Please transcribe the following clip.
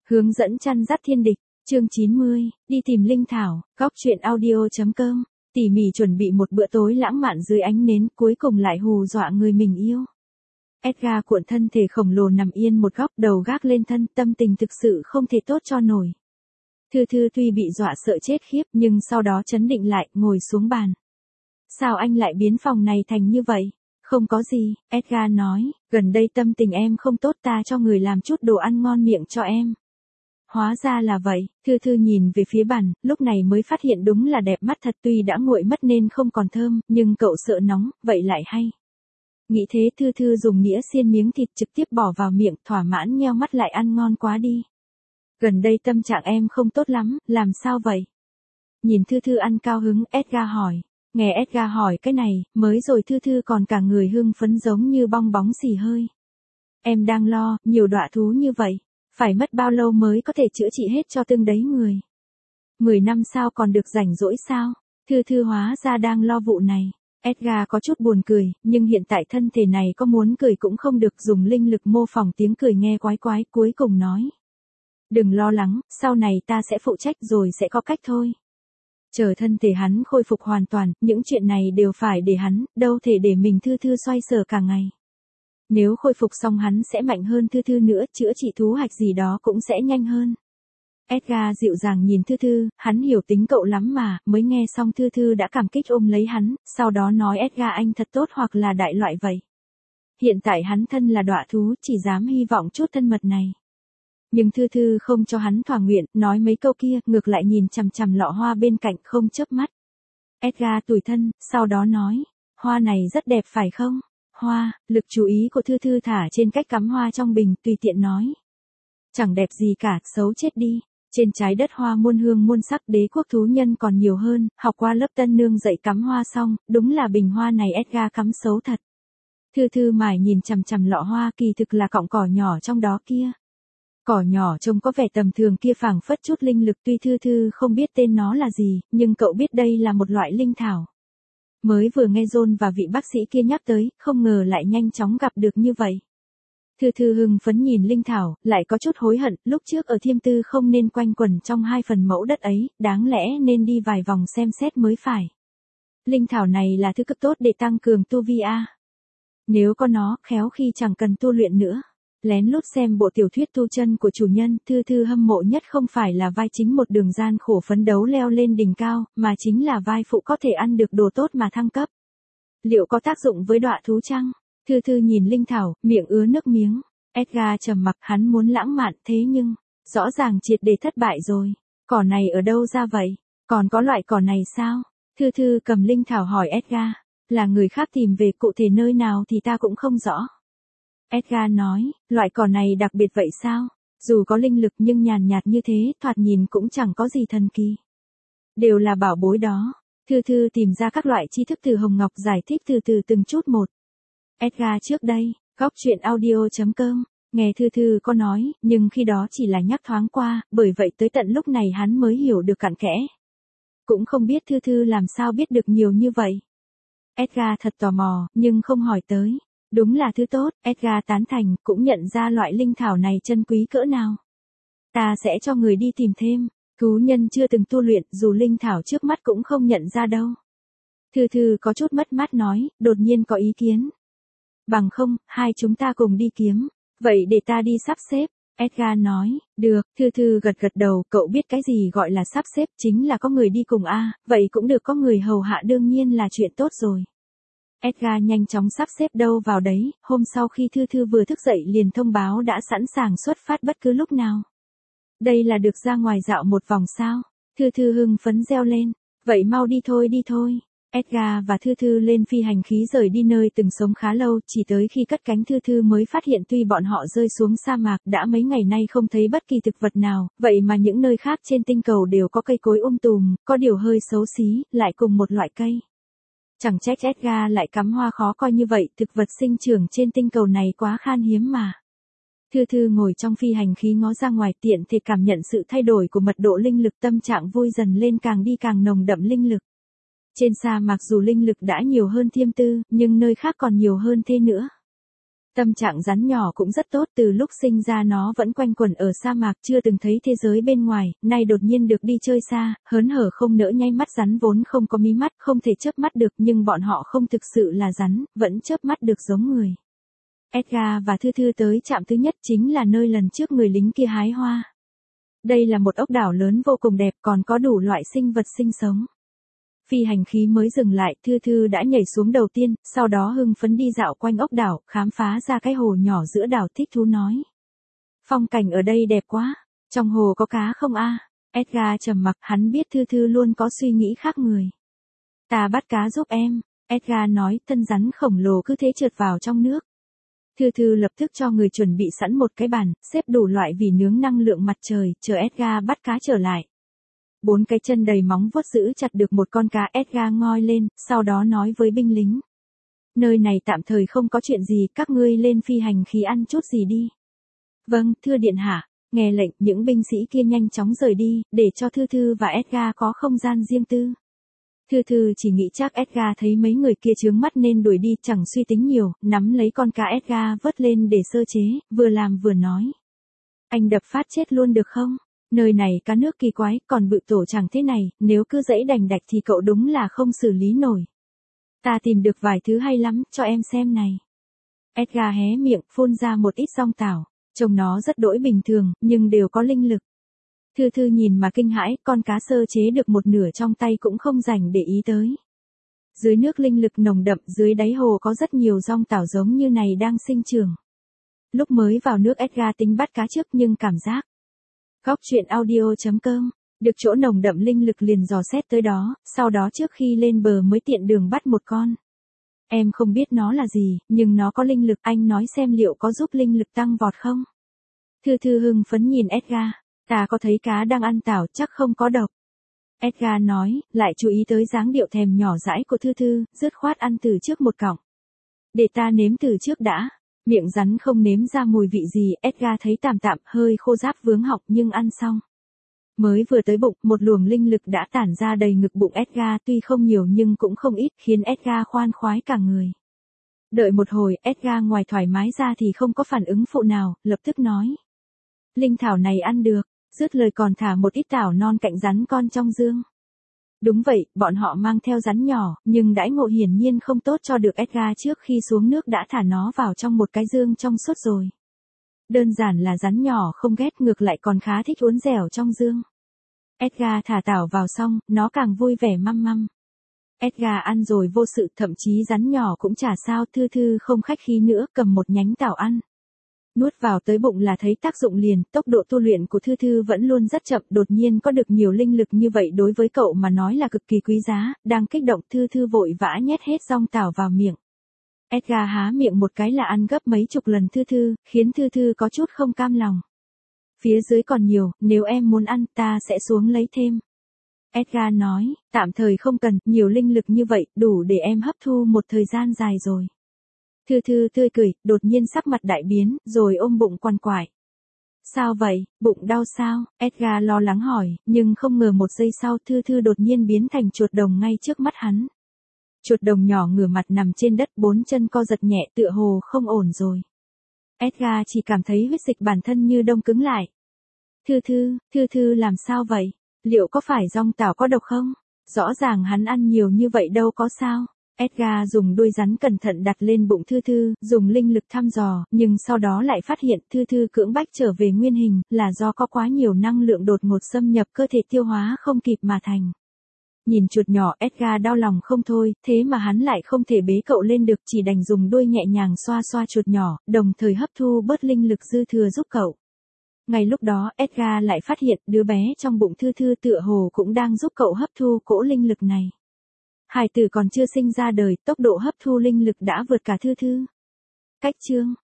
Hướng dẫn chăn dắt thiên địch, chương 90, đi tìm linh thảo, góc truyện audio.com, tỉ mỉ chuẩn bị một bữa tối lãng mạn dưới ánh nến, cuối cùng lại hù dọa người mình yêu. Edgar cuộn thân thể khổng lồ nằm yên một góc, đầu gác lên thân, tâm tình thực sự không thể tốt cho nổi. Thư Thư tuy bị dọa sợ chết khiếp nhưng sau đó trấn định lại, ngồi xuống bàn. Sao anh lại biến phòng này thành như vậy? Không có gì, Edgar nói, gần đây tâm tình em không tốt, ta cho người làm chút đồ ăn ngon miệng cho em. Hóa ra là vậy, Thư Thư nhìn về phía bàn, lúc này mới phát hiện đúng là đẹp mắt thật, tuy đã nguội mất nên không còn thơm, nhưng cậu sợ nóng, vậy lại hay. Nghĩ thế Thư Thư dùng nĩa xiên miếng thịt trực tiếp bỏ vào miệng, thỏa mãn nheo mắt lại, ăn ngon quá đi. Gần đây tâm trạng em không tốt lắm, làm sao vậy? Nhìn Thư Thư ăn cao hứng, Edgar hỏi. Nghe Edgar hỏi cái này, mới rồi Thư Thư còn cả người hưng phấn giống như bong bóng xì hơi. Em đang lo, nhiều đọa thú như vậy, phải mất bao lâu mới có thể chữa trị hết cho tương đấy người? 10 năm sao còn được rảnh rỗi sao? Thư Thư hóa ra đang lo vụ này. Edgar có chút buồn cười, nhưng hiện tại thân thể này có muốn cười cũng không được, dùng linh lực mô phỏng tiếng cười nghe quái quái, cuối cùng nói. Đừng lo lắng, sau này ta sẽ phụ trách rồi sẽ có cách thôi. Chờ thân thể hắn khôi phục hoàn toàn, những chuyện này đều phải để hắn, đâu thể để mình Thư Thư xoay sở cả ngày. Nếu khôi phục xong hắn sẽ mạnh hơn Thư Thư nữa, chữa trị thú hạch gì đó cũng sẽ nhanh hơn. Edgar dịu dàng nhìn Thư Thư, hắn hiểu tính cậu lắm mà, mới nghe xong Thư Thư đã cảm kích ôm lấy hắn, sau đó nói Edgar anh thật tốt, hoặc là đại loại vậy. Hiện tại hắn thân là đọa thú, chỉ dám hy vọng chút thân mật này. Nhưng Thư Thư không cho hắn thỏa nguyện, nói mấy câu kia, ngược lại nhìn chằm chằm lọ hoa bên cạnh không chớp mắt. Edgar tủi thân, sau đó nói, hoa này rất đẹp phải không? Hoa, lực chú ý của Thư Thư thả trên cách cắm hoa trong bình, tùy tiện nói. Chẳng đẹp gì cả, xấu chết đi. Trên trái đất hoa muôn hương muôn sắc, đế quốc thú nhân còn nhiều hơn, học qua lớp tân nương dạy cắm hoa xong, đúng là bình hoa này Edgar cắm xấu thật. Thư Thư mải nhìn chằm chằm lọ hoa, kỳ thực là cọng cỏ nhỏ trong đó kia. Cỏ nhỏ trông có vẻ tầm thường kia phảng phất chút linh lực, tuy Thư Thư không biết tên nó là gì, nhưng cậu biết đây là một loại linh thảo. Mới vừa nghe John và vị bác sĩ kia nhắc tới, không ngờ lại nhanh chóng gặp được như vậy. Thư Thư hưng phấn nhìn linh thảo, lại có chút hối hận, lúc trước ở Thiêm Tư không nên quanh quẩn trong 2 phần mẫu đất ấy, đáng lẽ nên đi vài vòng xem xét mới phải. Linh thảo này là thứ cực tốt để tăng cường tu vi a. Nếu có nó, khéo khi chẳng cần tu luyện nữa. Lén lút xem bộ tiểu thuyết tu chân của chủ nhân, Thư Thư hâm mộ nhất không phải là vai chính một đường gian khổ phấn đấu leo lên đỉnh cao, mà chính là vai phụ có thể ăn được đồ tốt mà thăng cấp. Liệu có tác dụng với đọa thú chăng? Thư Thư nhìn linh thảo, miệng ứa nước miếng. Edgar trầm mặc, hắn muốn lãng mạn thế nhưng, rõ ràng triệt để thất bại rồi. Cỏ này ở đâu ra vậy? Còn có loại cỏ này sao? Thư Thư cầm linh thảo hỏi Edgar. Là người khác tìm về, cụ thể nơi nào thì ta cũng không rõ. Edgar nói, loại cỏ này đặc biệt vậy sao? Dù có linh lực nhưng nhàn nhạt như thế, thoạt nhìn cũng chẳng có gì thần kỳ. Đều là bảo bối đó. Thư Thư tìm ra các loại tri thức từ Hồng Ngọc, giải thích từ từ từng chút một. Edgar trước đây, góc truyện audio.com, nghe Thư Thư có nói, nhưng khi đó chỉ là nhắc thoáng qua, bởi vậy tới tận lúc này hắn mới hiểu được cặn kẽ. Cũng không biết Thư Thư làm sao biết được nhiều như vậy. Edgar thật tò mò, nhưng không hỏi tới. Đúng là thứ tốt, Edgar tán thành, cũng nhận ra loại linh thảo này chân quý cỡ nào. Ta sẽ cho người đi tìm thêm, thú nhân chưa từng tu luyện, dù linh thảo trước mắt cũng không nhận ra đâu. Thư Thư có chút mất mát nói, đột nhiên có ý kiến. Bằng không, hai chúng ta cùng đi kiếm, vậy để ta đi sắp xếp. Edgar nói, được, Thư Thư gật gật đầu, cậu biết cái gì gọi là sắp xếp, chính là có người đi cùng a, vậy cũng được, có người hầu hạ đương nhiên là chuyện tốt rồi. Edgar nhanh chóng sắp xếp đâu vào đấy, hôm sau khi Thư Thư vừa thức dậy liền thông báo đã sẵn sàng xuất phát bất cứ lúc nào. Đây là được ra ngoài dạo một vòng sao? Thư Thư hưng phấn reo lên, vậy mau đi thôi đi thôi. Edgar và Thư Thư lên phi hành khí rời đi nơi từng sống khá lâu, chỉ tới khi cất cánh Thư Thư mới phát hiện tuy bọn họ rơi xuống sa mạc đã mấy ngày nay không thấy bất kỳ thực vật nào, vậy mà những nơi khác trên tinh cầu đều có cây cối tùm, có điều hơi xấu xí, lại cùng một loại cây. Chẳng trách Edgar lại cắm hoa khó coi như vậy, thực vật sinh trưởng trên tinh cầu này quá khan hiếm mà. Thư Thư ngồi trong phi hành khí ngó ra ngoài, tiện thể cảm nhận sự thay đổi của mật độ linh lực, tâm trạng vui dần lên, càng đi càng nồng đậm linh lực. Trên sa mạc dù linh lực đã nhiều hơn Thiêm Tư, nhưng nơi khác còn nhiều hơn thế nữa. Tâm trạng rắn nhỏ cũng rất tốt, từ lúc sinh ra nó vẫn quanh quẩn ở sa mạc, chưa từng thấy thế giới bên ngoài, nay đột nhiên được đi chơi xa, hớn hở không nỡ nháy mắt. Rắn vốn không có mí mắt, không thể chớp mắt được, nhưng bọn họ không thực sự là rắn, vẫn chớp mắt được giống người. Edgar và Thư Thư tới trạm thứ nhất, chính là nơi lần trước người lính kia hái hoa. Đây là một ốc đảo lớn vô cùng đẹp, còn có đủ loại sinh vật sinh sống. Phi hành khí mới dừng lại, Thư Thư đã nhảy xuống đầu tiên, sau đó hưng phấn đi dạo quanh ốc đảo, khám phá ra cái hồ nhỏ giữa đảo, thích thú nói. Phong cảnh ở đây đẹp quá, trong hồ có cá không a? Edgar trầm mặc, hắn biết Thư Thư luôn có suy nghĩ khác người. Ta bắt cá giúp em, Edgar nói, thân rắn khổng lồ cứ thế trượt vào trong nước. Thư Thư lập tức cho người chuẩn bị sẵn một cái bàn, xếp đủ loại vỉ nướng năng lượng mặt trời, chờ Edgar bắt cá trở lại. 4 cái chân đầy móng vuốt giữ chặt được một con cá. Edgar ngoi lên, sau đó nói với binh lính. Nơi này tạm thời không có chuyện gì, các ngươi lên phi hành khí ăn chút gì đi. Vâng, thưa điện hạ. Nghe lệnh, những binh sĩ kia nhanh chóng rời đi, để cho Thư Thư và Edgar có không gian riêng tư. Thư Thư chỉ nghĩ chắc Edgar thấy mấy người kia chướng mắt nên đuổi đi, chẳng suy tính nhiều, nắm lấy con cá Edgar vớt lên để sơ chế, vừa làm vừa nói. Anh đập phát chết luôn được không? Nơi này cá nước kỳ quái, còn bự tổ chẳng thế này, nếu cứ dẫy đành đạch thì cậu đúng là không xử lý nổi. Ta tìm được vài thứ hay lắm, cho em xem này. Edgar hé miệng, phun ra một ít song tảo, trông nó rất đỗi bình thường, nhưng đều có linh lực. Thư Thư nhìn mà kinh hãi, con cá sơ chế được một nửa trong tay cũng không dành để ý tới. Dưới nước linh lực nồng đậm, dưới đáy hồ có rất nhiều song tảo giống như này đang sinh trưởng. Lúc mới vào nước Edgar tính bắt cá trước nhưng cảm giác. Góc truyện audio.com, được chỗ nồng đậm linh lực liền dò xét tới đó, sau đó trước khi lên bờ mới tiện đường bắt một con. Em không biết nó là gì, nhưng nó có linh lực, anh nói xem liệu có giúp linh lực tăng vọt không? Thư Thư hưng phấn nhìn Edgar, ta có thấy cá đang ăn tảo, chắc không có độc. Edgar nói, lại chú ý tới dáng điệu thèm nhỏ dãi của Thư Thư, dứt khoát ăn từ trước một cọng. Để ta nếm từ trước đã. Miệng rắn không nếm ra mùi vị gì, Edgar thấy tạm tạm, hơi khô ráp vướng họng nhưng ăn xong. Mới vừa tới bụng, một luồng linh lực đã tản ra đầy ngực bụng Edgar, tuy không nhiều nhưng cũng không ít, khiến Edgar khoan khoái cả người. Đợi một hồi, Edgar ngoài thoải mái ra thì không có phản ứng phụ nào, lập tức nói. Linh thảo này ăn được, dứt lời còn thả một ít tảo non cạnh rắn con trong dương. Đúng vậy, bọn họ mang theo rắn nhỏ, nhưng đãi ngộ hiển nhiên không tốt cho được Edgar, trước khi xuống nước đã thả nó vào trong một cái dương trong suốt rồi. Đơn giản là rắn nhỏ không ghét, ngược lại còn khá thích uốn dẻo trong dương. Edgar thả tảo vào xong, nó càng vui vẻ măm măm. Edgar ăn rồi vô sự, thậm chí rắn nhỏ cũng chả sao. Thư Thư không khách khí nữa, cầm một nhánh tảo ăn. Nuốt vào tới bụng là thấy tác dụng liền, tốc độ tu luyện của Thư Thư vẫn luôn rất chậm, đột nhiên có được nhiều linh lực như vậy đối với cậu mà nói là cực kỳ quý giá, đang kích động Thư Thư vội vã nhét hết song tảo vào miệng. Edgar há miệng một cái là ăn gấp mấy chục lần Thư Thư, khiến Thư Thư có chút không cam lòng. Phía dưới còn nhiều, nếu em muốn ăn ta sẽ xuống lấy thêm. Edgar nói, tạm thời không cần, nhiều linh lực như vậy, đủ để em hấp thu một thời gian dài rồi. Thư Thư tươi cười, đột nhiên sắc mặt đại biến, rồi ôm bụng quằn quại. Sao vậy, bụng đau sao? Edgar lo lắng hỏi, nhưng không ngờ một giây sau Thư Thư đột nhiên biến thành chuột đồng ngay trước mắt hắn. Chuột đồng nhỏ ngửa mặt nằm trên đất, 4 chân co giật nhẹ, tựa hồ không ổn rồi. Edgar chỉ cảm thấy huyết dịch bản thân như đông cứng lại. Thư Thư làm sao vậy? Liệu có phải dong tảo có độc không? Rõ ràng hắn ăn nhiều như vậy đâu có sao. Edgar dùng đuôi rắn cẩn thận đặt lên bụng Thư Thư, dùng linh lực thăm dò, nhưng sau đó lại phát hiện Thư Thư cưỡng bách trở về nguyên hình, là do có quá nhiều năng lượng đột ngột xâm nhập cơ thể, tiêu hóa không kịp mà thành. Nhìn chuột nhỏ, Edgar đau lòng không thôi, thế mà hắn lại không thể bế cậu lên được, chỉ đành dùng đuôi nhẹ nhàng xoa xoa chuột nhỏ, đồng thời hấp thu bớt linh lực dư thừa giúp cậu. Ngay lúc đó, Edgar lại phát hiện đứa bé trong bụng Thư Thư tựa hồ cũng đang giúp cậu hấp thu cỗ linh lực này. Hài tử còn chưa sinh ra đời, tốc độ hấp thu linh lực đã vượt cả Thư Thư. Cách chương